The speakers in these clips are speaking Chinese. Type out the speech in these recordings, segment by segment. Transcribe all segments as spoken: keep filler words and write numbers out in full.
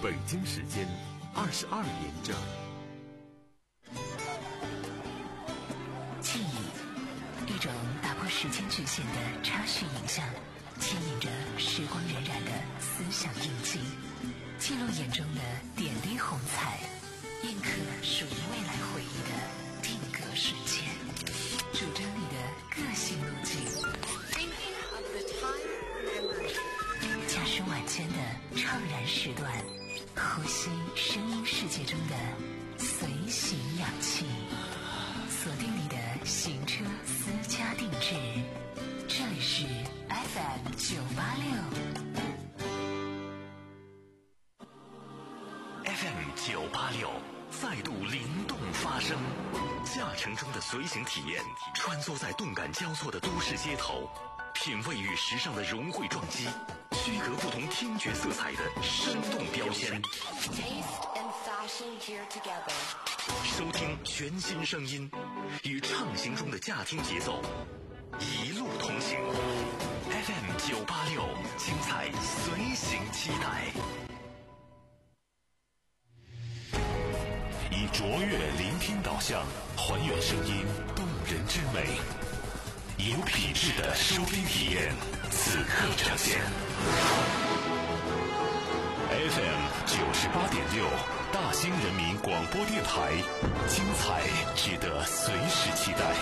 北京时间二十二点整。 记忆，一种打破时间局限的插叙影像，牵引着时光荏苒的思想印记，记录眼中的点滴红彩，印刻属于未来回忆的定格瞬间，主张你的个性路径。驾驶晚间的怅然时段，呼吸声音世界中的随行氧气，锁定你的行车私家定制。这里是 F M 九八六 F M 九八六再度灵动发声，驾乘中的随行体验，穿梭在动感交错的都市街头，品味与时尚的融汇撞击，区隔不同听觉色彩的生动标签。收听全新声音，与畅行中的驾听节奏，一路同行。F M 九八六，精彩随行期待。以卓越聆听导向，还原声音动人之美，有品质的收听体验，此刻呈现。F M 九十八点六，大兴人民广播电台，精彩值得随时期待。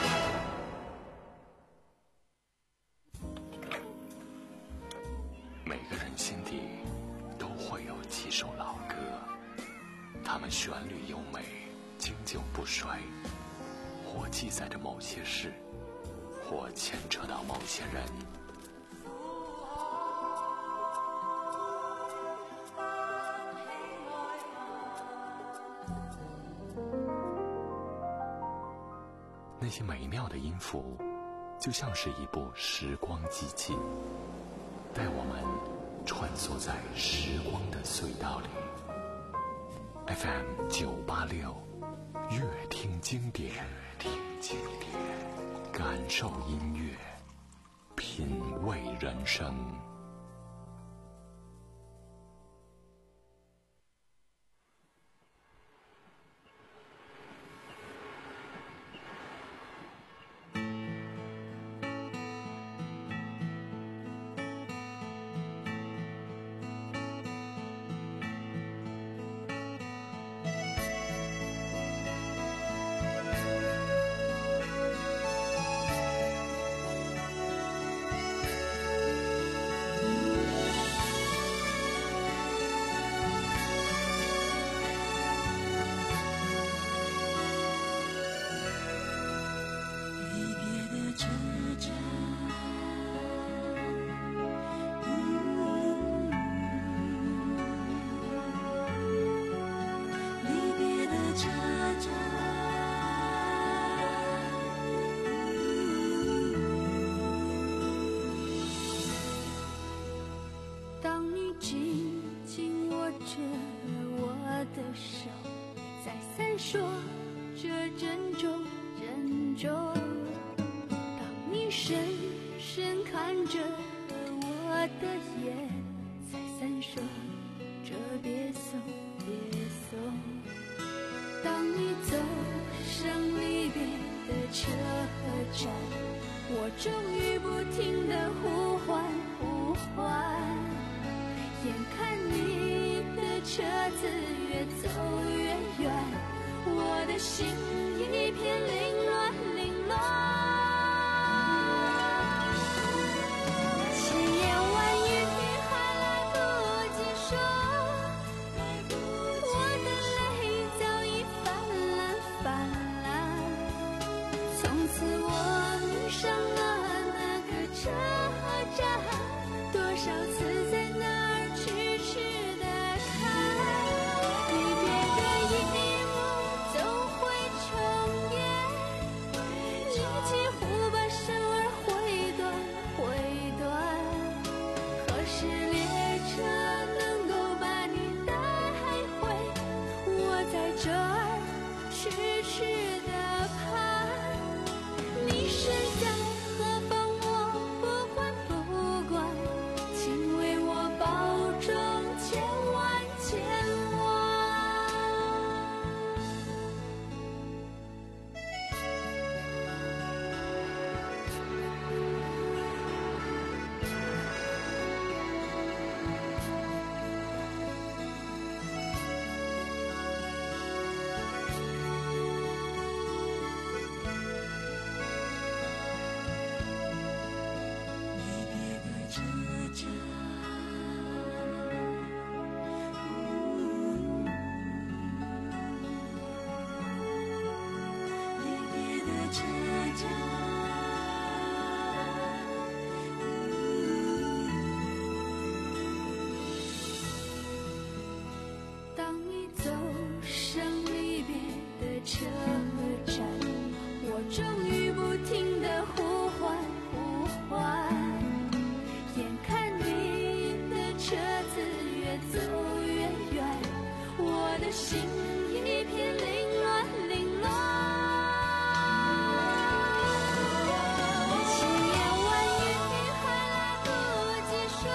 每个人心底都会有几首老歌，它们旋律优美，经久不衰，或记载着某些事，或牵扯到某些人。那些美妙的音符，就像是一部时光机器，带我们穿梭在时光的隧道里。F M 九八六，乐听经典，乐听经典，感受音乐，品味人生。 离别的一幕总会重演。 的心一片凌乱凌乱。千言万语还来不及说，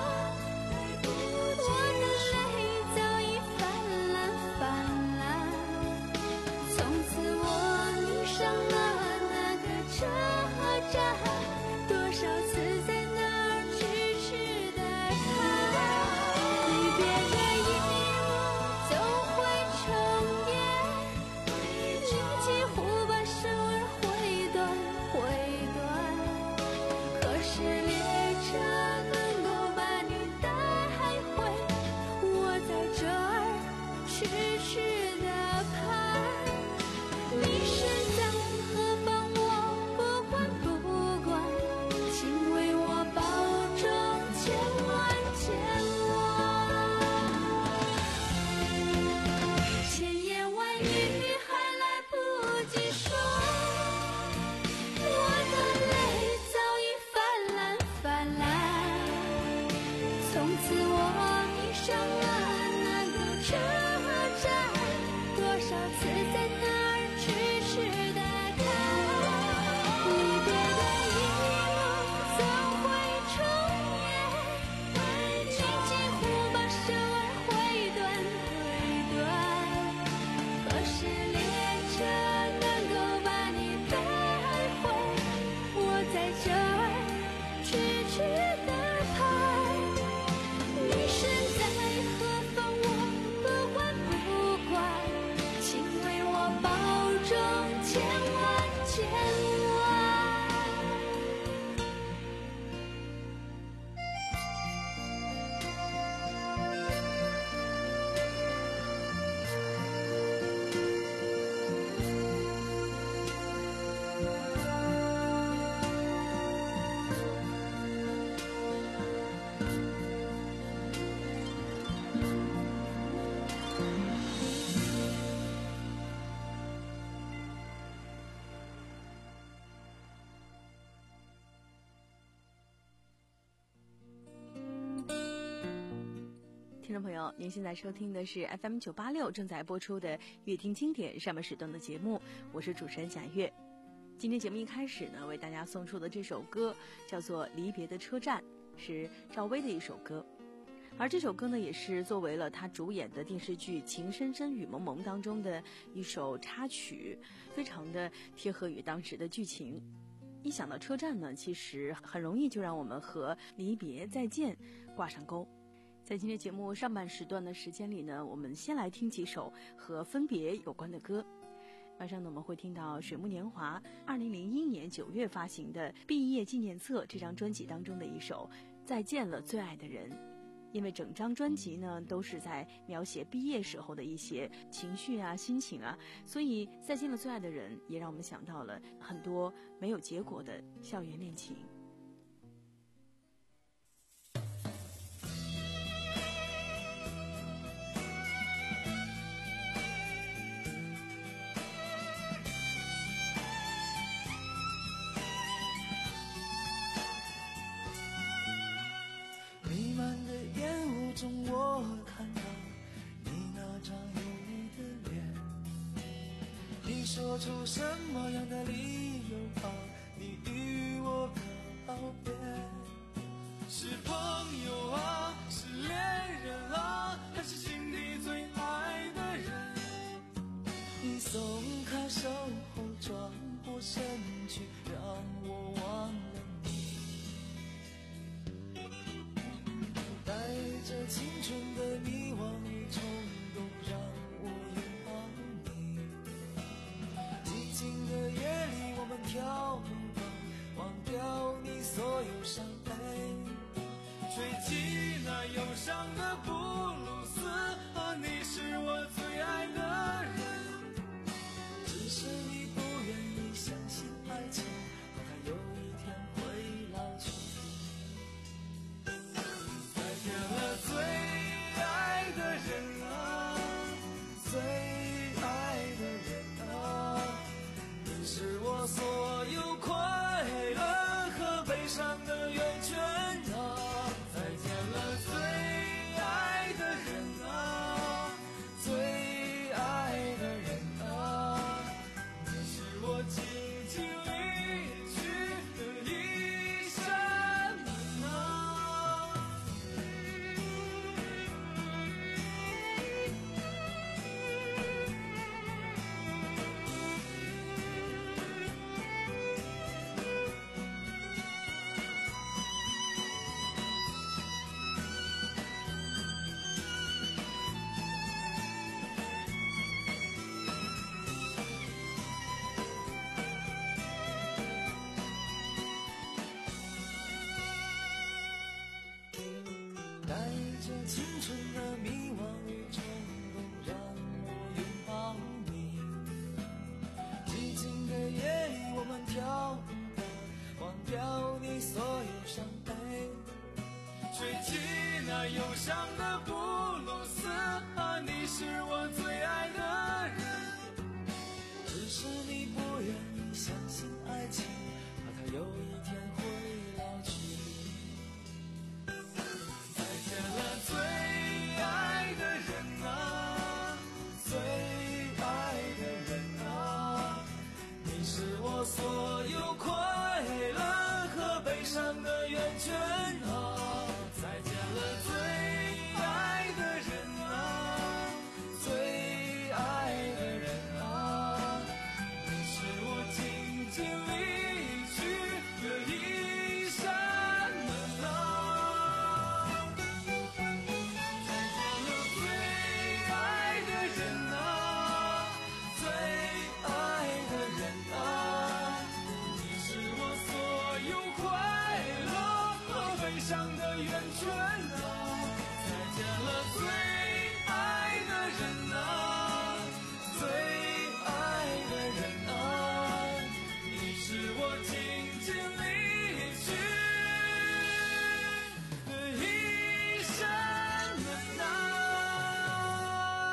我的泪早已泛滥泛滥。从此我迷上了那个车站，多少次在那儿痴痴地看。离别的一幕总会重演，你几乎把手儿挥断挥断。可是列车能够把你带回，我在这儿痴痴地盼。你身在何方我不管不管，请为我保重千万千万。千言万语还来不及说，我的泪早已泛滥泛滥。从此我迷上了那个车站，多少次在那儿痴痴地看。离别的一幕总会重演，你几乎把手儿挥断挥断。可是列车能够把你带回，我在这儿痴痴地盼。你身在何方我不管不管，请为我保重千万千万。 听众朋友，您现在收听的是 F M 九八六正在播出的乐听经典上半时段的节目，我是主持人贾月。今天节目一开始呢，为大家送出的这首歌叫做《离别的车站》，是赵薇的一首歌。而这首歌呢，也是作为了她主演的电视剧《情深深雨蒙蒙》当中的一首插曲，非常的贴合于当时的剧情。一想到车站呢，其实很容易就让我们和离别再见挂上钩。在今天节目上半时段的时间里呢，我们先来听几首和分别有关的歌。马上呢，我们会听到水木年华二零零一年九月发行的《毕业纪念册》这张专辑当中的一首《再见了最爱的人》。因为整张专辑呢都是在描写毕业时候的一些情绪啊、心情啊，所以再见了最爱的人也让我们想到了很多没有结果的校园恋情。 弥漫的烟雾中，我看到你那张有你的脸。你说出什么样的理由啊？你与我告别，是朋友啊，是恋人啊，还是心底最爱的人？你松开手后转过身去，让我忘了你。带着青春的迷惘与冲动，让我拥抱你。寂静的夜里，我们跳舞吧，忘掉你所有伤悲。 青春的迷惘与冲动让我拥抱你。寂静的夜里，我们跳舞吧，忘掉你所有伤悲，吹起那忧伤的布鲁斯啊，你是我最爱的人。只是你不愿意相信爱情，怕它有一天会老去。再见了最爱的人啊，最爱的人啊，你是我所有快乐和悲伤的源泉啊。再见了最爱的人啊，最爱的人啊，你是我紧紧离去的一扇门啊。再见了最爱的人啊，最爱的人啊，你是我所有快乐和悲伤的源泉啊。再见了最爱的人啊，最爱的人啊，你是我紧紧离去的一扇门啊。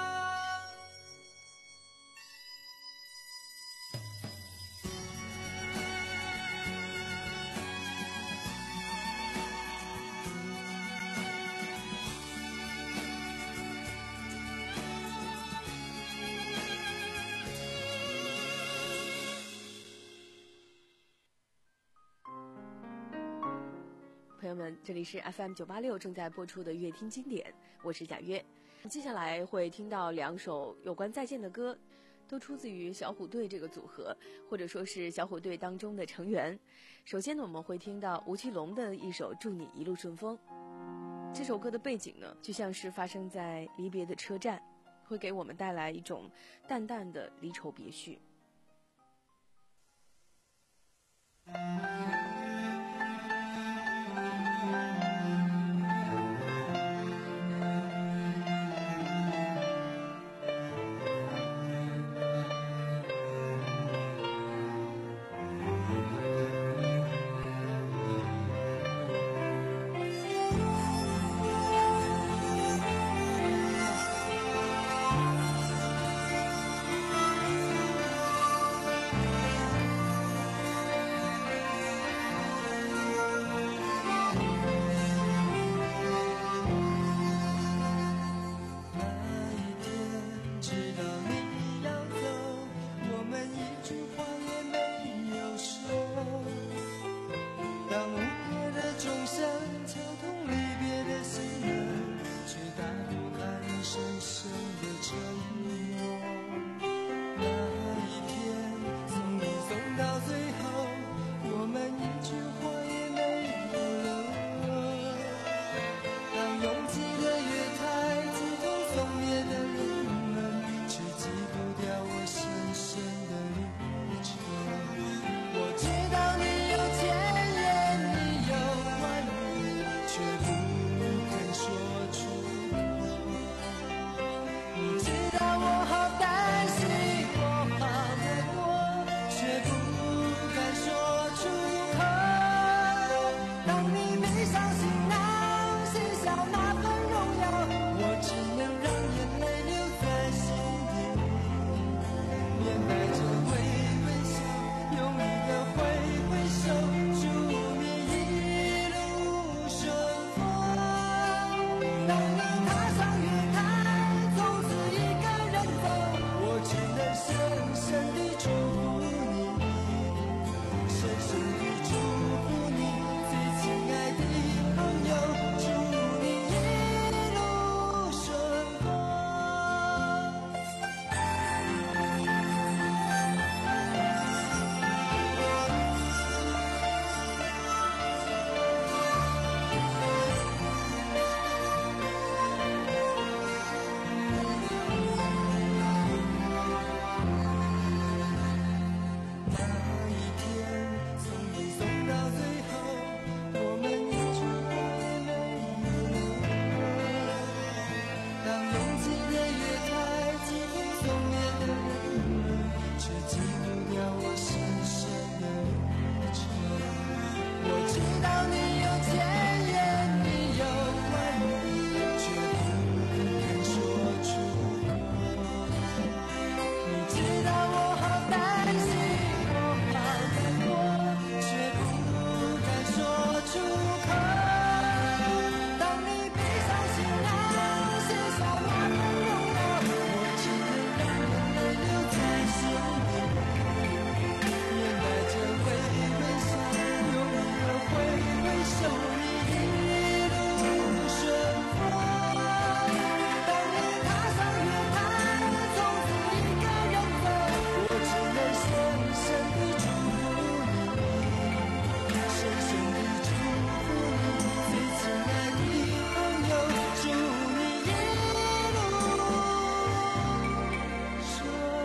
朋友们，这里是 F M 九八六正在播出的乐听经典，我是贾月。接下来会听到两首有关再见的歌，都出自于小虎队这个组合，或者说是小虎队当中的成员。首先呢，我们会听到吴奇隆的一首《祝你一路顺风》。这首歌的背景呢，就像是发生在离别的车站，会给我们带来一种淡淡的离愁别绪。 拥挤的月台，挤进松眠的人们，却挤不掉我深深的旅程。我知道你有千言，你有万语，却不肯说出口。你知道我好担心，我好难过，却不敢说出口。当你闭上心来，写下我的荣耀，我只能让眼泪留在心里，面带着微微笑，用一个挥挥手，你一路顺风。当你踏上月台，从此一个人走，我只能深深地祝福你，深深地祝福你，最亲爱的朋友，祝你一路顺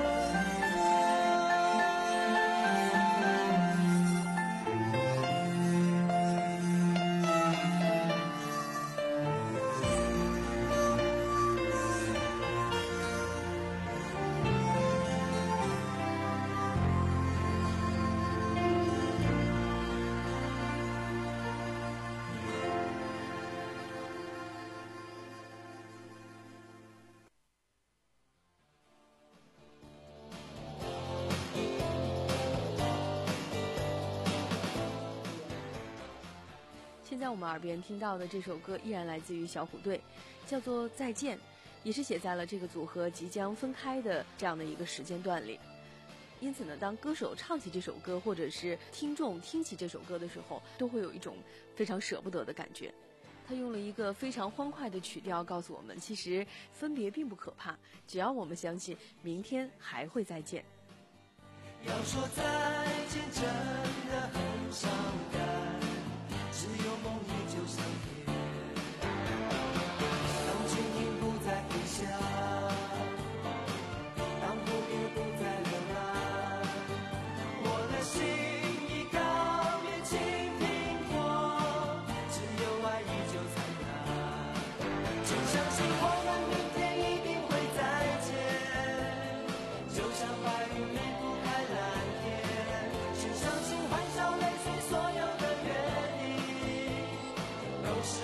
现在我们耳边听到的这首歌依然来自于小虎队，叫做《再见》，也是写在了这个组合即将分开的这样的一个时间段里。因此呢，当歌手唱起这首歌，或者是听众听起这首歌的时候，都会有一种非常舍不得的感觉。他用了一个非常欢快的曲调告诉我们，其实分别并不可怕，只要我们相信明天还会再见。 要说再见真的很伤感，只有梦依旧相贴。当蜻蜓不再飞翔，当蝴蝶不再流浪，我的心已告别青苹果，只有爱依旧灿烂。就相信我们明天一定会再见，就像白云离不开蓝天，就相信欢笑泪水所有的原因都是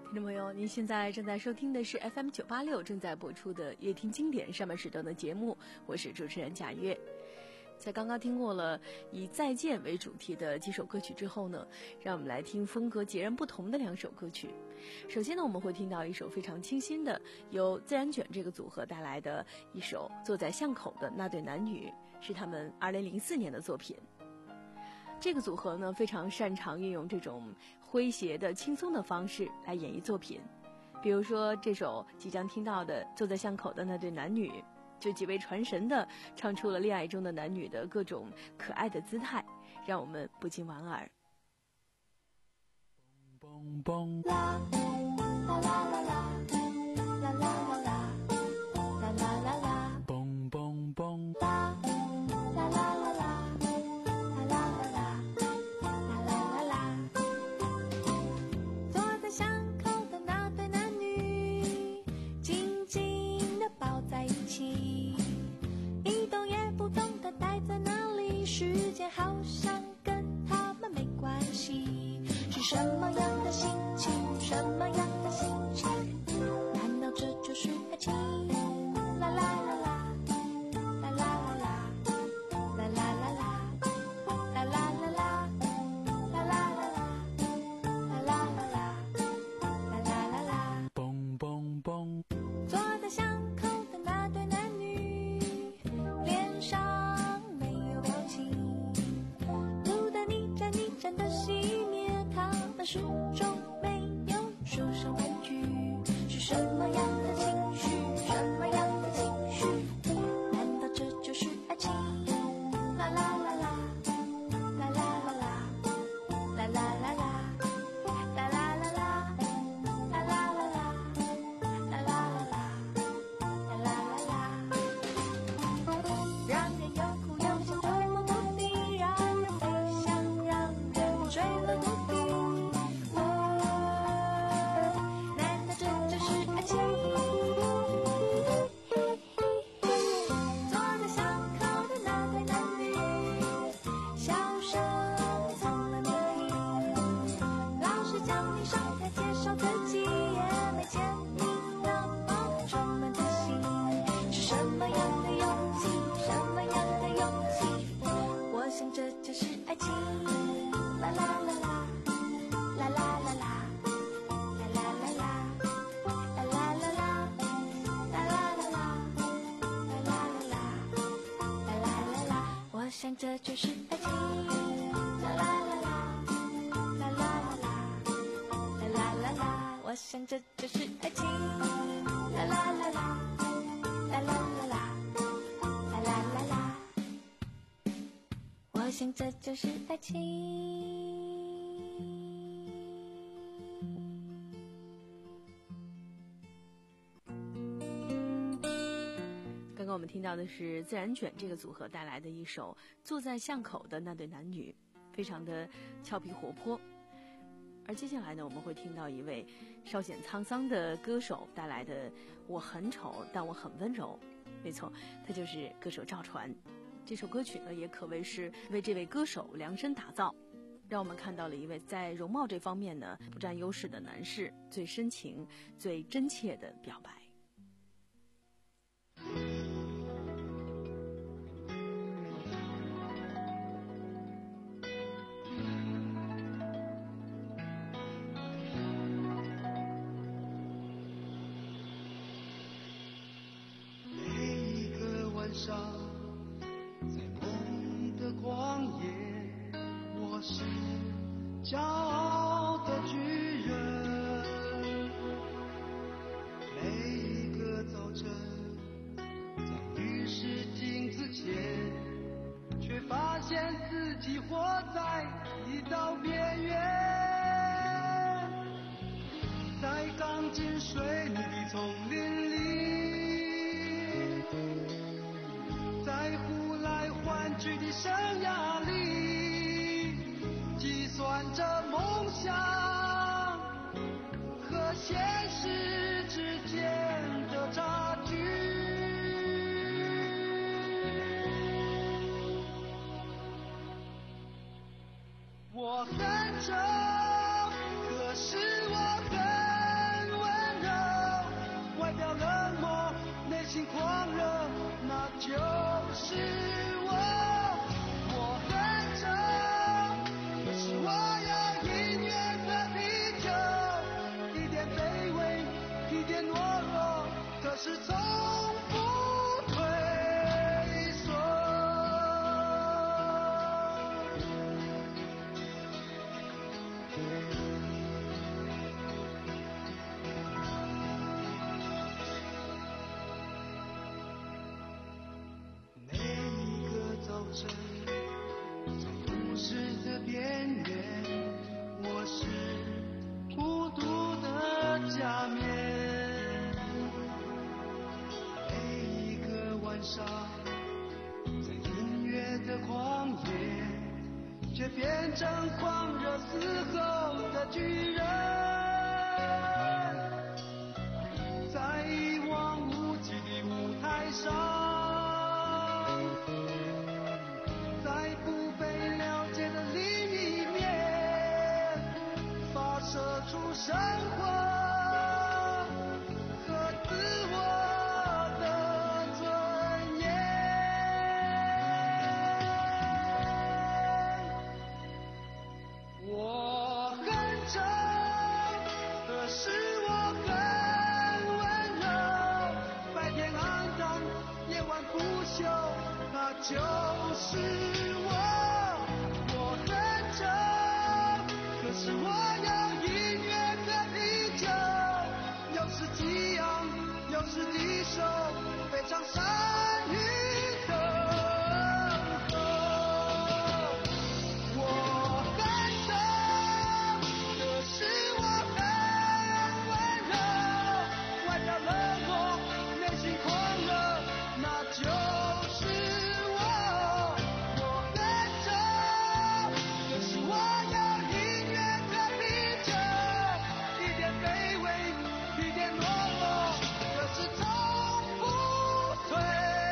听众朋友，您现在正在收听的是 F M 九八六正在播出的夜听经典上半时段的节目，我是主持人贾月。在刚刚听过了以再见为主题的几首歌曲之后呢，让我们来听风格截然不同的两首歌曲。首先呢，我们会听到一首非常清新的，由自然卷这个组合带来的一首《坐在巷口的那对男女》，是他们二零零四年的作品。这个组合呢，非常擅长运用这种诙谐的轻松的方式来演绎作品，比如说这首即将听到的《坐在巷口的那对男女》，就极为传神的唱出了恋爱中的男女的各种可爱的姿态，让我们不禁莞尔。 蹦蹦啦啦啦啦啦啦啦啦啦啦啦啦，蹦蹦蹦啦啦啦啦啦啦啦啦啦啦啦。坐在巷口的那对男女，紧紧地抱在一起，一动也不动地待在那里，时间好像跟他们没关系。是什么样的心情？什么样的心情？难道这就是爱情？啦啦啦啦，啦啦啦啦，啦啦啦啦，啦啦啦啦，啦啦啦啦，啦啦啦啦，啦啦啦啦，蹦蹦蹦。坐在巷口的那对男女，脸上没有表情，路灯一盏一盏的熄灭，他们始终没有说上半句。是什么样的情绪？什么样的情绪？难道这就是爱情？啦啦啦啦，啦啦啦啦，啦啦啦啦，啦啦啦啦，啦啦啦啦，啦啦啦啦，啦啦啦啦。让人又哭又笑，多么目的，让人悲伤，让人坠落谷底。难道这就是爱情？坐在巷口的那对男女，笑声从来没停。老师叫你上台介绍自己，也没见你那么充满自信。是什么样的勇气？什么样的勇气？我想这就是爱情。啦啦啦啦，啦啦啦啦，啦啦啦啦，啦啦啦啦，啦啦啦啦，啦啦啦啦，啦啦啦啦。我想这就是爱情。啦啦啦啦，啦啦啦啦，啦啦啦啦。我想这就是爱情。啦啦啦啦，啦啦啦啦，啦啦啦啦。我想这就是爱情。 刚刚我们听到的是自然卷这个组合带来的一首《坐在巷口的那对男女》，非常的俏皮活泼。而接下来呢，我们会听到一位稍显沧桑的歌手带来的《我很丑，但我很温柔》。没错，他就是歌手赵传。这首歌曲呢，也可谓是为这位歌手量身打造，让我们看到了一位在容貌这方面呢不占优势的男士最深情、最真切的表白。 在梦的旷野，我是骄傲的巨人。每一个早晨，在浴室镜子前，却发现自己活在一道边缘。在钢筋水泥的丛林里，在呼来唤去的生涯里，计算着梦想和现实之间的差距。我很丑，可是我很变成狂热嘶吼的巨人，在一望无际的舞台上，在不被了解的另一面发射出生活和自我的尊严。我很真，可是我很温柔，白天暗淡，夜晚不休，那就是我。我很真，可是我有音乐和啤酒，有时激昂，有时低收，非常善于等候。我很真，可是我很温柔，外表冷漠，内心狂热，那就是我。我很真，可是我有音乐和啤酒，一点卑微，一点懦弱，可是从不退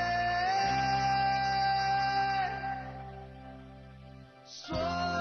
缩。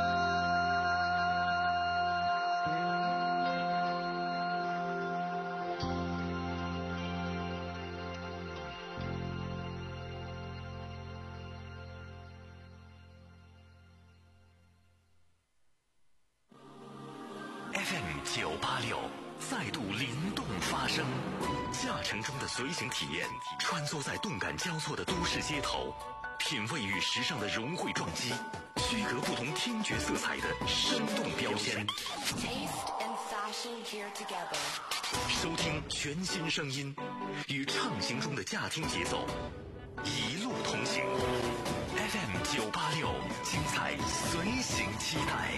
F M 九八六再度灵动发声，驾乘中的随行体验，穿梭在动感交错的都市街头，品味与时尚的融汇撞击，区隔不同听觉色彩的生动标签。 Taste and fashion here together. 收听全新声音，与畅行中的驾听节奏，一路同行。F M 九八六，精彩随行期待。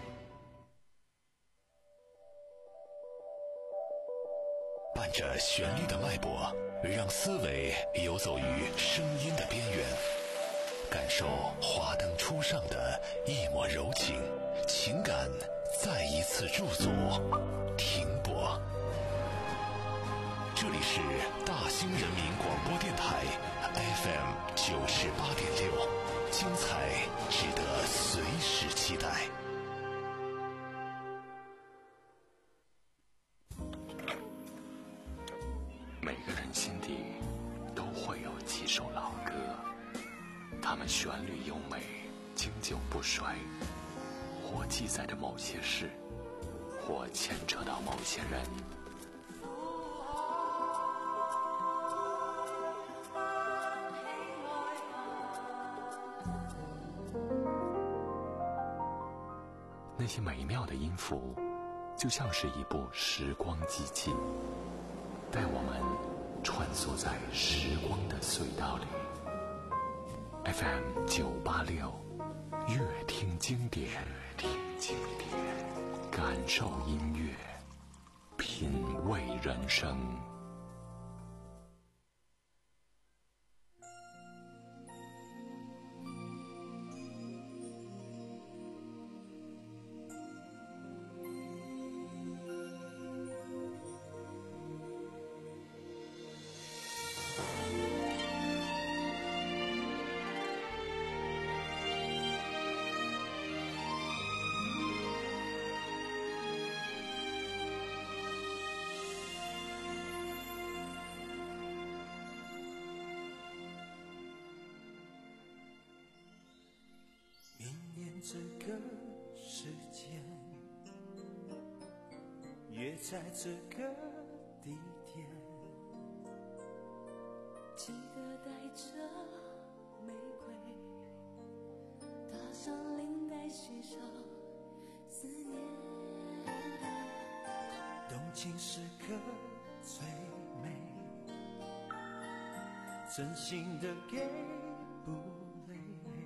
伴着旋律的脉搏，让思维游走于声音的边缘，感受华灯初上的一抹柔情，情感再一次驻足停泊。这里是大兴人民广播电台 F M 九十八点六，精彩值得随时期待。每个人心底都会有几首老歌，它们旋律优美，经久不衰，或记载着某些事，或牵扯到某些人。那些美妙的音符，就像是一部时光机器，带我们穿梭在时光的隧道里。F M 九八六，乐听经典，听经典，感受音乐，品味人生。 这个时间，约在这个地点， 记得带着玫瑰，搭上领带，系上思念。 动情时刻最美，真心的给不累。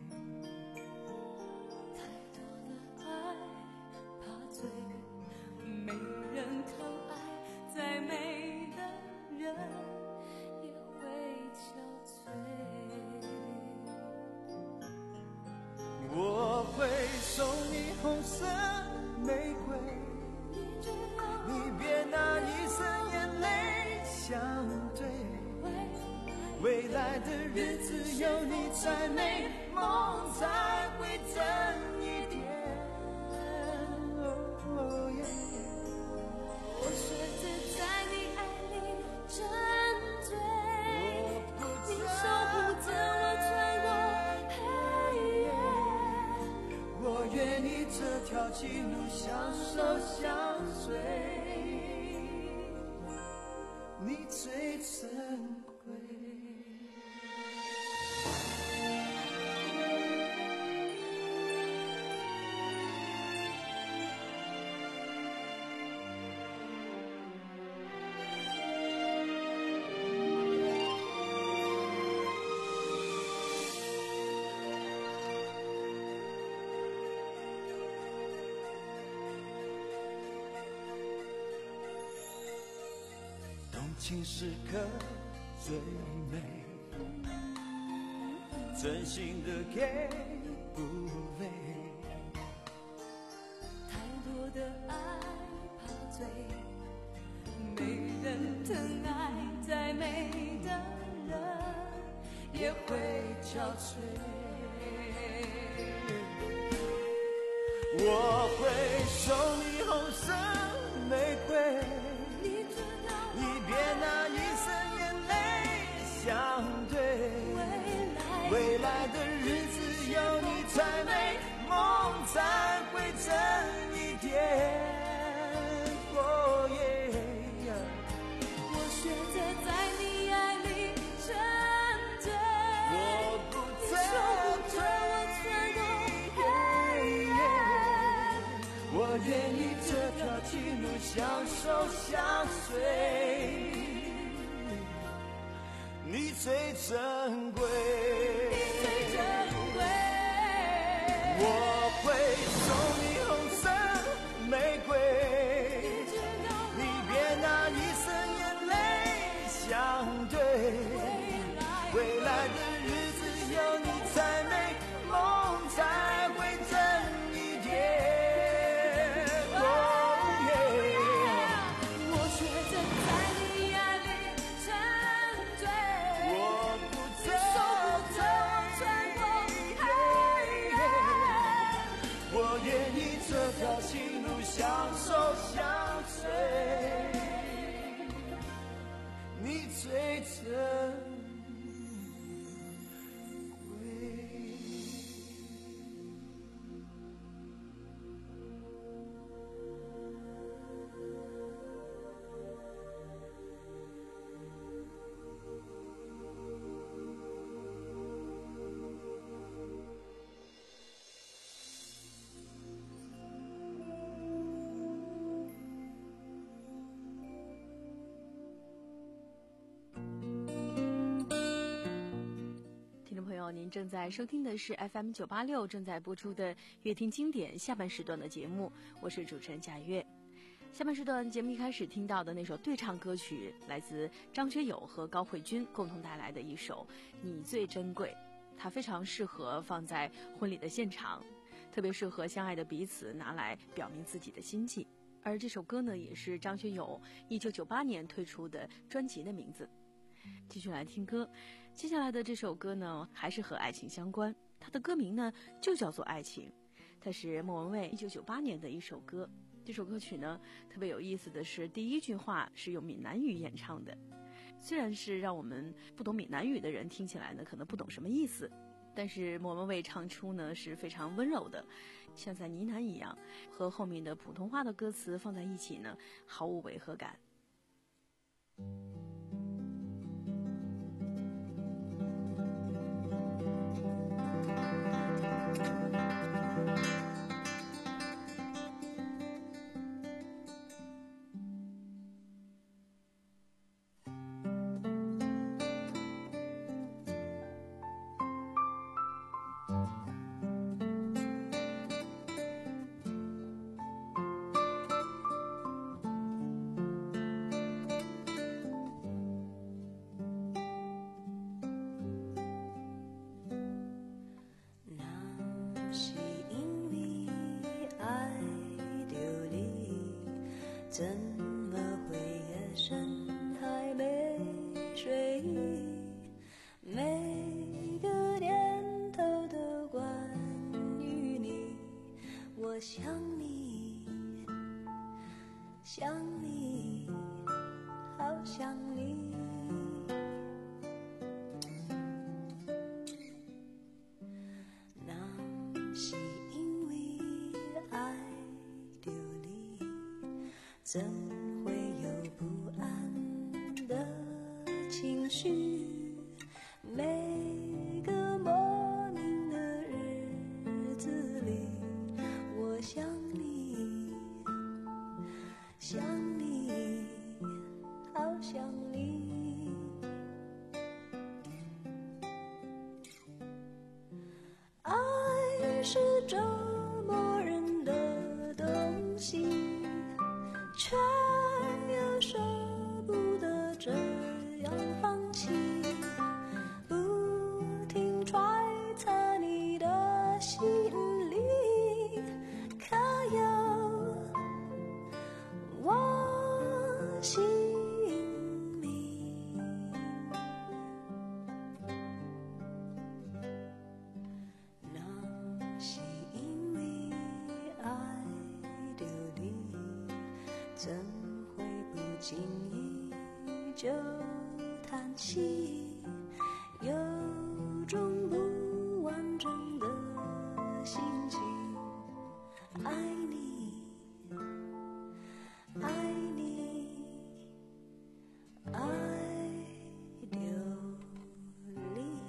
没人疼爱，再美的人也会憔悴。 我会送你来的日子有你才美，梦才会真一点。哦耶， 我选择在你爱里沉醉，你守护着我穿过黑夜。 我愿意这条情路相守相随，你最珍贵。动情时刻最美，真心的给不累， 太多的爱怕醉，没人疼爱再美的人也会憔悴。 我会送你红色玫瑰， 你知道一别那一生眼泪相对，未来的日子有你才美，梦才会真一点。哦耶， 我选择在你爱里沉醉， 我不你守护着我穿过黑夜。 我愿意这条情路相守相随，你最珍贵， 你最珍贵。 我会送你红色玫瑰，你别拿一生眼泪相对，未来的日子有你才美，梦才会真一点。 我选择在你爱里沉醉， 我不守护着我穿过黑夜。 我愿意这条情路相守相随，你最珍贵。 您正在收听的是 F M 九八六正在播出的乐听经典下半时段的节目，我是主持人贾月。下半时段节目一开始听到的那首对唱歌曲，来自张学友和高慧君共同带来的一首《你最珍贵》，它非常适合放在婚礼的现场，特别适合相爱的彼此拿来表明自己的心迹。而这首歌呢，也是张学友一九九八年推出的专辑的名字。继续来听歌，接下来的这首歌呢，还是和爱情相关，它的歌名呢就叫做《爱情》，它是莫文蔚一九九八年的一首歌。这首歌曲呢，特别有意思的是，第一句话是用闽南语演唱的。虽然是让我们不懂闽南语的人听起来呢，可能不懂什么意思，但是莫文蔚唱出呢是非常温柔的，像在呢喃一样，和后面的普通话的歌词放在一起呢，毫无违和感。 怎么会夜深还没睡？每我想你，想你，好想你。那是因为爱丢你，怎会有不安的情绪？每个莫名的日子里，我想你，想你，好想你。爱是折磨人的东西，却又舍不得这样放弃。怎会不经意就叹息，有种不完整的心情。爱你，爱你，爱丢你。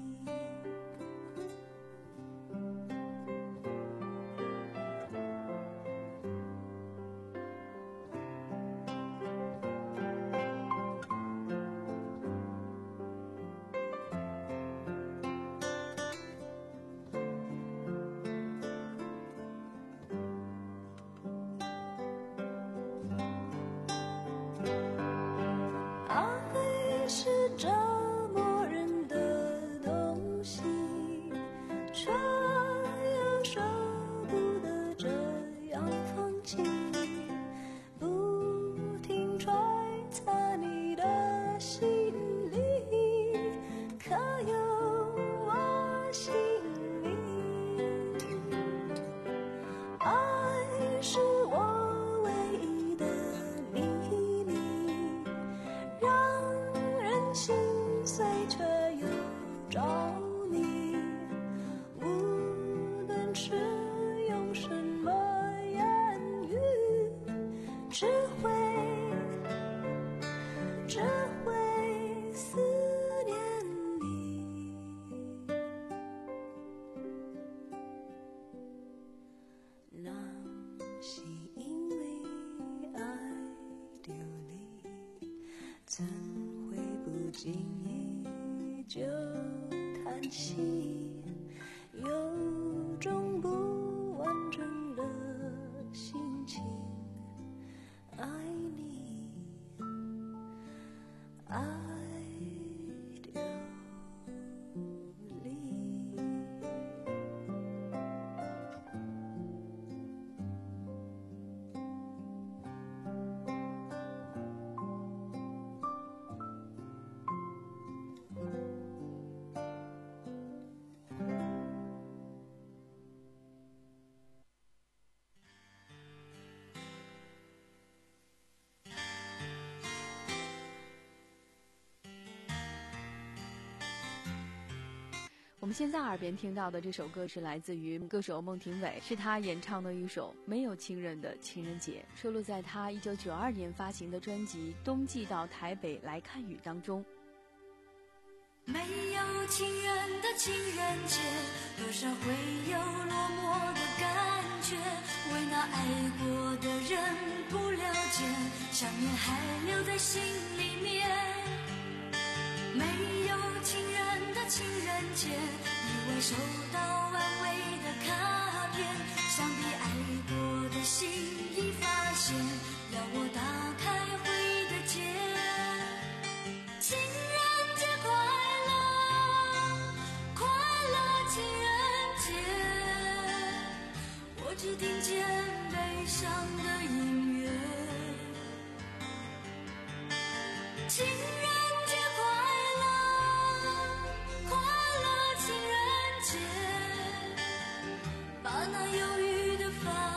爱是折磨人的东西，却又舍不得这样放弃，不停揣测你的心里，可有我心里。爱是我唯一的秘密，让人心碎却又着迷，无论是用什么言语，只会只会思念你。那是因为爱丢你，怎会不经意就叹息，有种不完整的心情。爱你，爱丢你。 我们现在耳边听到的这首歌是来自于歌手孟庭苇，是她演唱的一首没有情人的情人节，收录在她一九九二年发行的专辑《冬季到台北来看雨》当中。 没有情人的情人节，多少会有落寞的感觉，为那爱过的人不了解，想念还留在心里面。没有情人的情人节，以为收到安慰的卡片，想必爱过的心已发现，要我打开回忆的结。情人节快乐，快乐情人节，我只听见悲伤的音乐。情人节快乐，快乐情人节，把那忧郁的发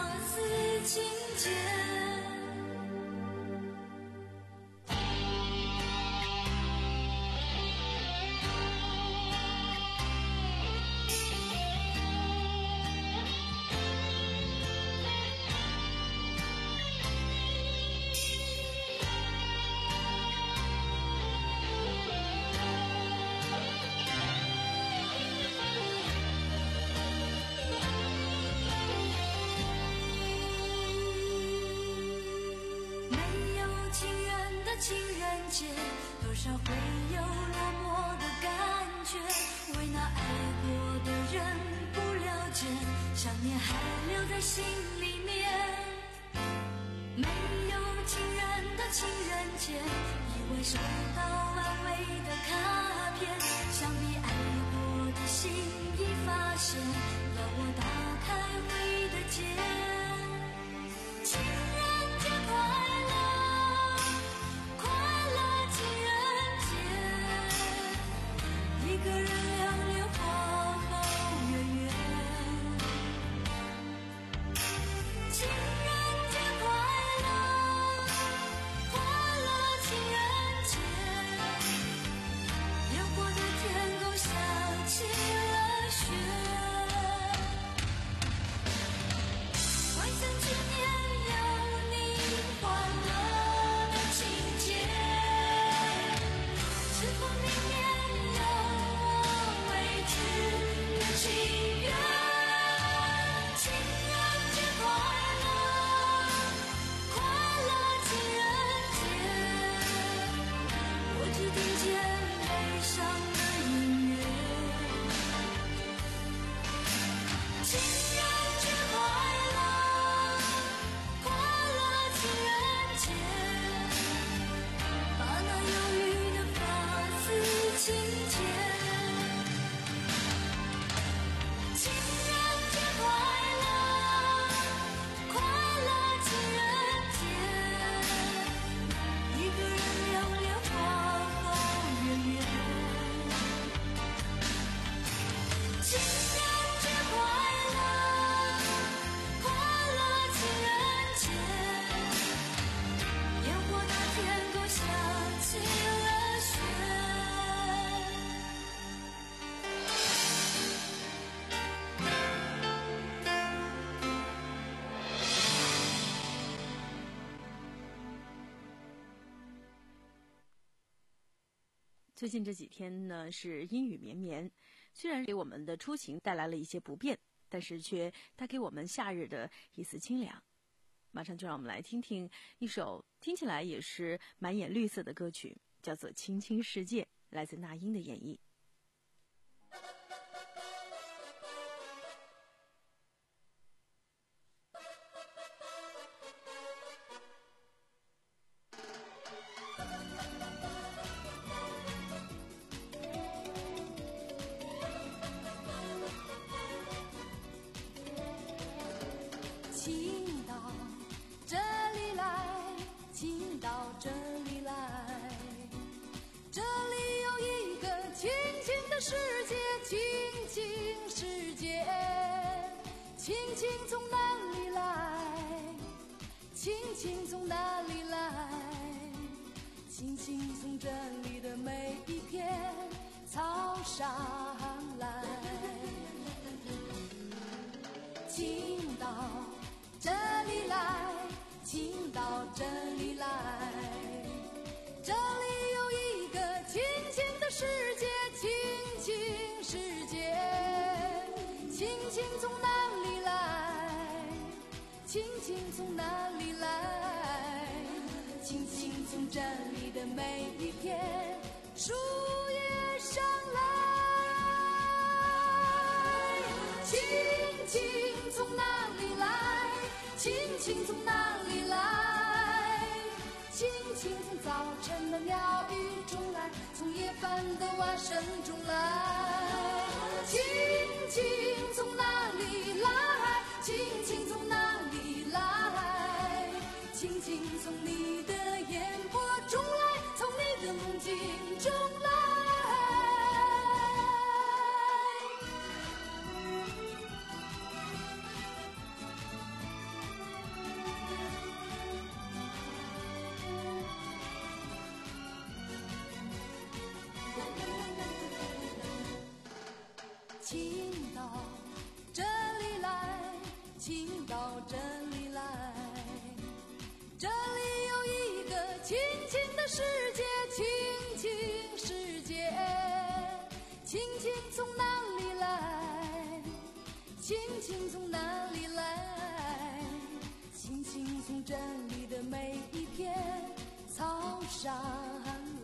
界，多少会有落寞的感觉，为那爱过的人不了解，想念还留在心里面。没有情人的情人节，以为收到安慰的卡片，想必爱过的心已发现，让我打开回忆的结。情人节快乐，快乐情人节，一个人两年花好月圆。情人节快乐，快乐情人节，烟火的天空下起了雪。幻想去年有你欢乐的情节，是否明年有我未知的情缘？情人节快乐，快乐情人节，我只听见悲伤的音乐。情人节快乐，快乐情人节，把那忧郁的发丝轻解。情人节快乐，快乐情人节，一个人两年花好月圆。情人节快乐，快乐情人节，烟火那天空下起了雪。 最近这几天呢是阴雨绵绵，虽然给我们的出行带来了一些不便，但是却带给我们夏日的一丝清凉。马上就让我们来听听一首听起来也是满眼绿色的歌曲，叫做《青青世界》，来自那英的演绎。 请到这里来，请到这里来，这里有一个青青的世界，青青世界，青青从哪里来？青青从哪里来？青青从这里的每一片草上来。请到这里来，请到这里来，这里有一个青青的世界，青青世界，青青从哪里来？青青从哪里来？青青从这里的每一片树叶上来。青青从哪里来？青青从哪里来？青青从早晨的鸟语中来，从夜半的蛙声中来。青青从哪里来？青青从哪里来？青青从你的眼波中来，从你的梦境中来。请到这里来，请到这里来，这里有一个青青的世界，青青世界，青青从哪里来？青青从哪里来？青青从这里的每一片草上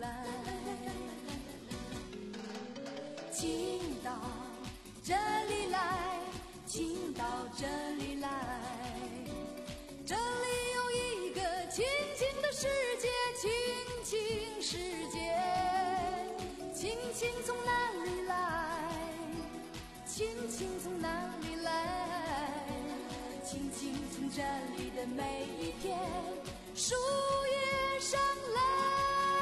到这里来，请到这里来。这里有一个清静的世界，清静世界。亲亲从哪里来？亲亲从哪里来？亲亲从这里的每一片树叶上来。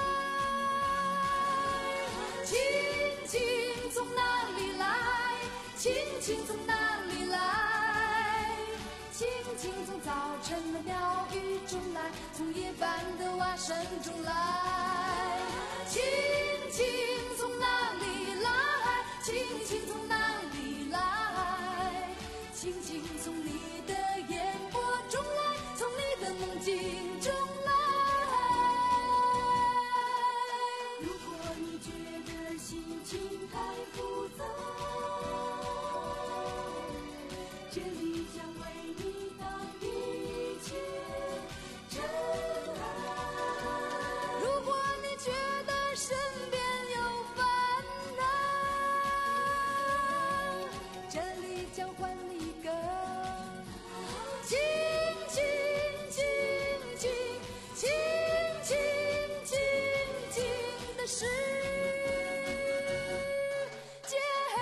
亲亲从哪里来？亲亲从哪里来？亲亲从早晨的鸟语中来，从夜半的蛙声中来。亲亲从哪里来？亲亲从哪里来？亲亲从你的眼波中来，从你的梦境中来。如果你觉得心情太复杂，这里将为你挡一切真爱。如果你觉得身边有烦恼，这里将还你一个清清清清清清清清的世界。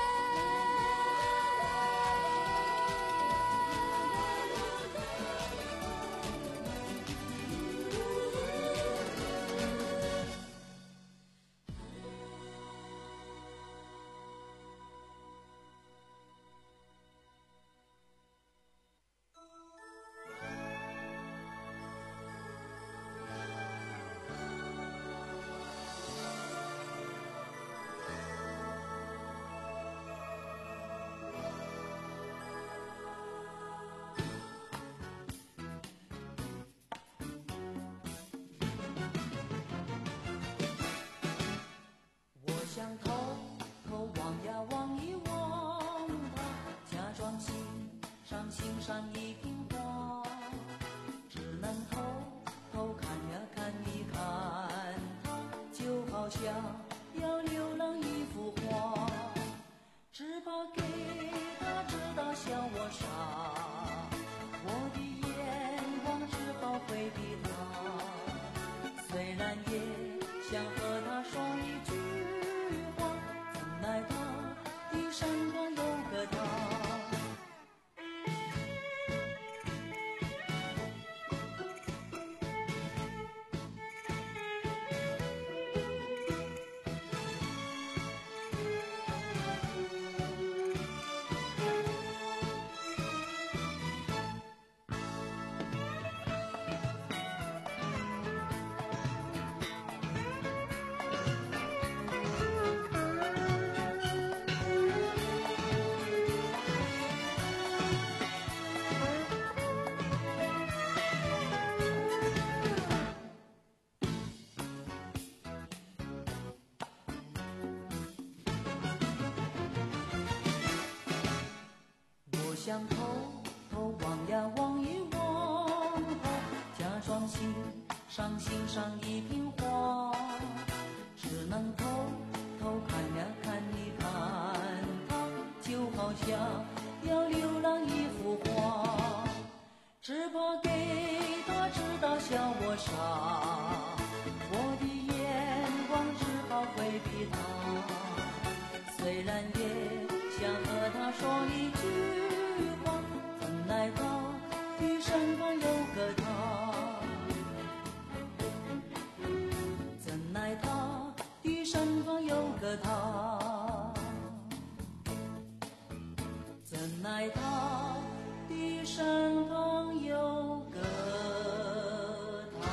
我想偷偷望呀望一望他，假装欣赏欣赏一瓶花，只能偷偷看呀看一看他，就好像要流浪一幅画，只怕给他知道笑我傻，我的眼光只好回避他，虽然也想和他说一句话，怎奈他的身旁有个他。我想偷偷望呀望一望他，假装欣赏欣赏一瓶花，只能偷偷看呀看一看他，就好像要流浪一幅画，只怕给他知道笑我傻，我的眼光只好回避他，虽然也想和他说一句话，怎奈他的身旁有个他，怎奈他的身旁有个他，怎奈他的身旁有个他。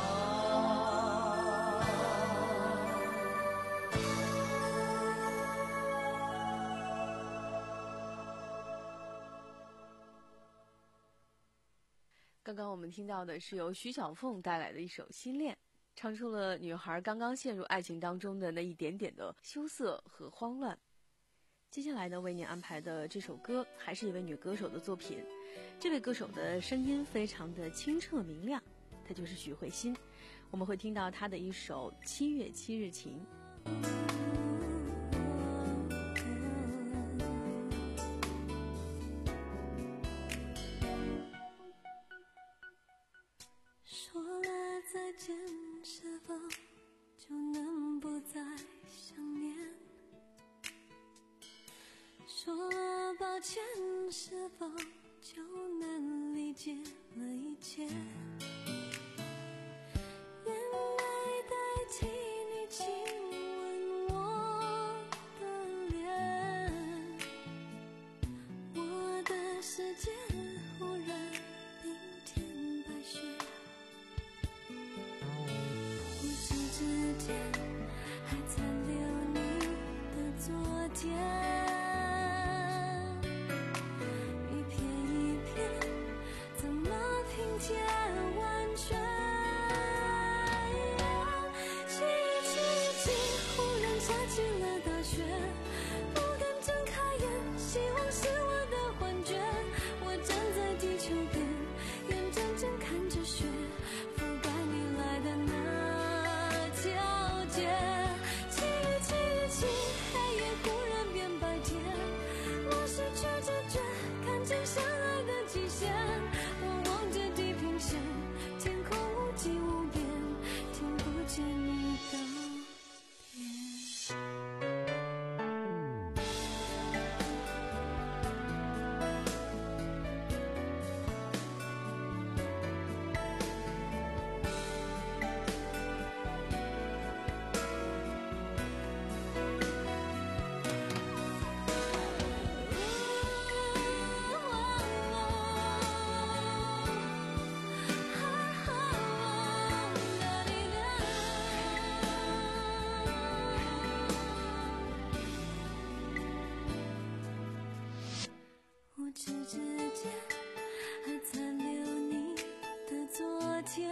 刚刚我们听到的是由徐小凤带来的一首《心恋》，唱出了女孩刚刚陷入爱情当中的那一点点的羞涩和慌乱。接下来呢，为您安排的这首歌还是一位女歌手的作品，这位歌手的声音非常的清澈明亮，她就是许慧欣。我们会听到她的一首《七月七日晴》。 你的脸。无知之间还残留你的昨天，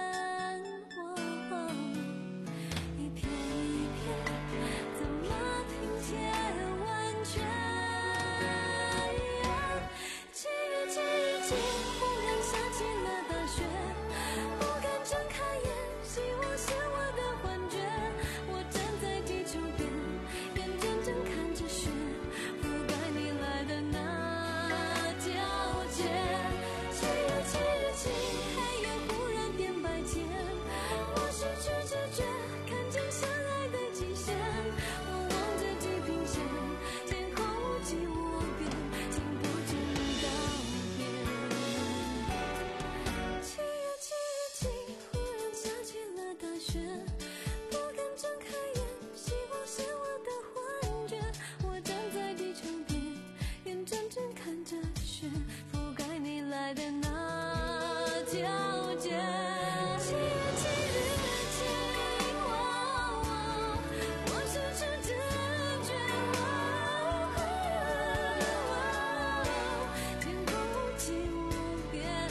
哦，一片一片怎么拼接完全？七月七日间忽然下起了大雪，不敢睁开眼，希望是我的幻觉。我站在地球边，眼睁睁看着雪覆盖你来的那皎洁。七月七日起，黑夜忽然变白天，我失去知觉，看见相爱的极限。我望着地平线，天空无际无边，听不见你道别。七月七日起，忽然下起了大雪，不敢睁开眼，希望是我的幻觉。我站在地球边，眼睁睁看着雪覆盖你来的那皎洁。七月七日起，我失去知觉，天空无际无边。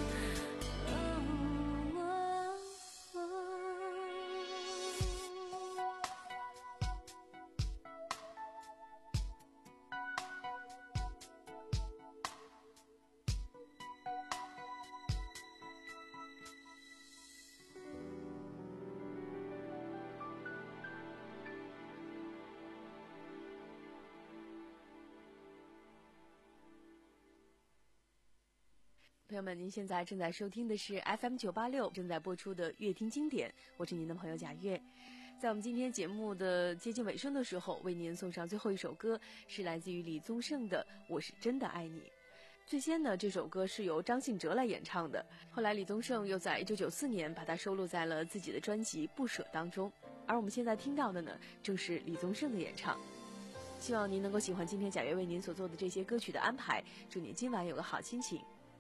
朋友们，您现在正在收听的是 F M 九八六正在播出的乐听经典，我是您的朋友贾月。在我们今天节目的接近尾声的时候，为您送上最后一首歌，是来自于李宗盛的《我是真的爱你》。最先呢，这首歌是由张信哲来演唱的，后来李宗盛又在一九九四年把它收录在了自己的专辑《不舍》当中。而我们现在听到的呢，正是李宗盛的演唱。希望您能够喜欢今天贾月为您所做的这些歌曲的安排，祝您今晚有个好心情。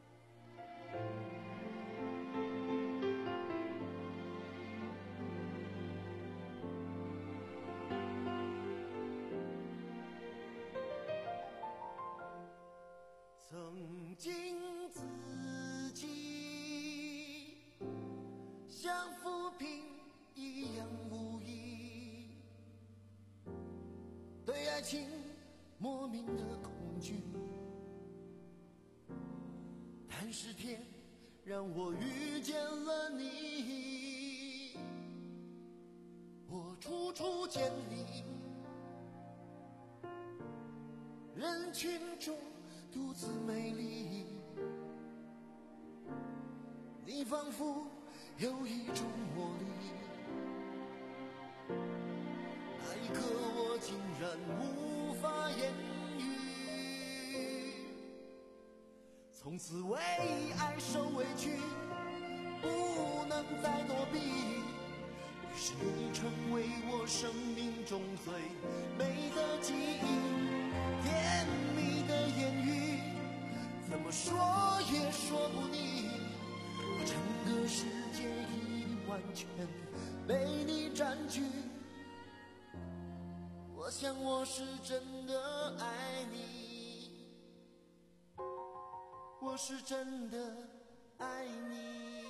曾经自己像浮萍一样无依，对爱情莫名的恐惧，但是天让我遇见了你，我处处见你，人群中独自美丽，你仿佛有一种魔力，那一刻我竟然无法言语，从此为爱受委屈，不能再躲避，于是你成为我生命中最美的记忆，甜蜜的言语怎么说也说不腻，整个世界已完全被你占据，我想我是真的爱你，我是真的爱你。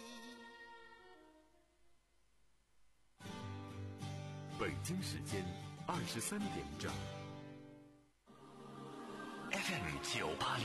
北京时间二十三点整。 F M 九八六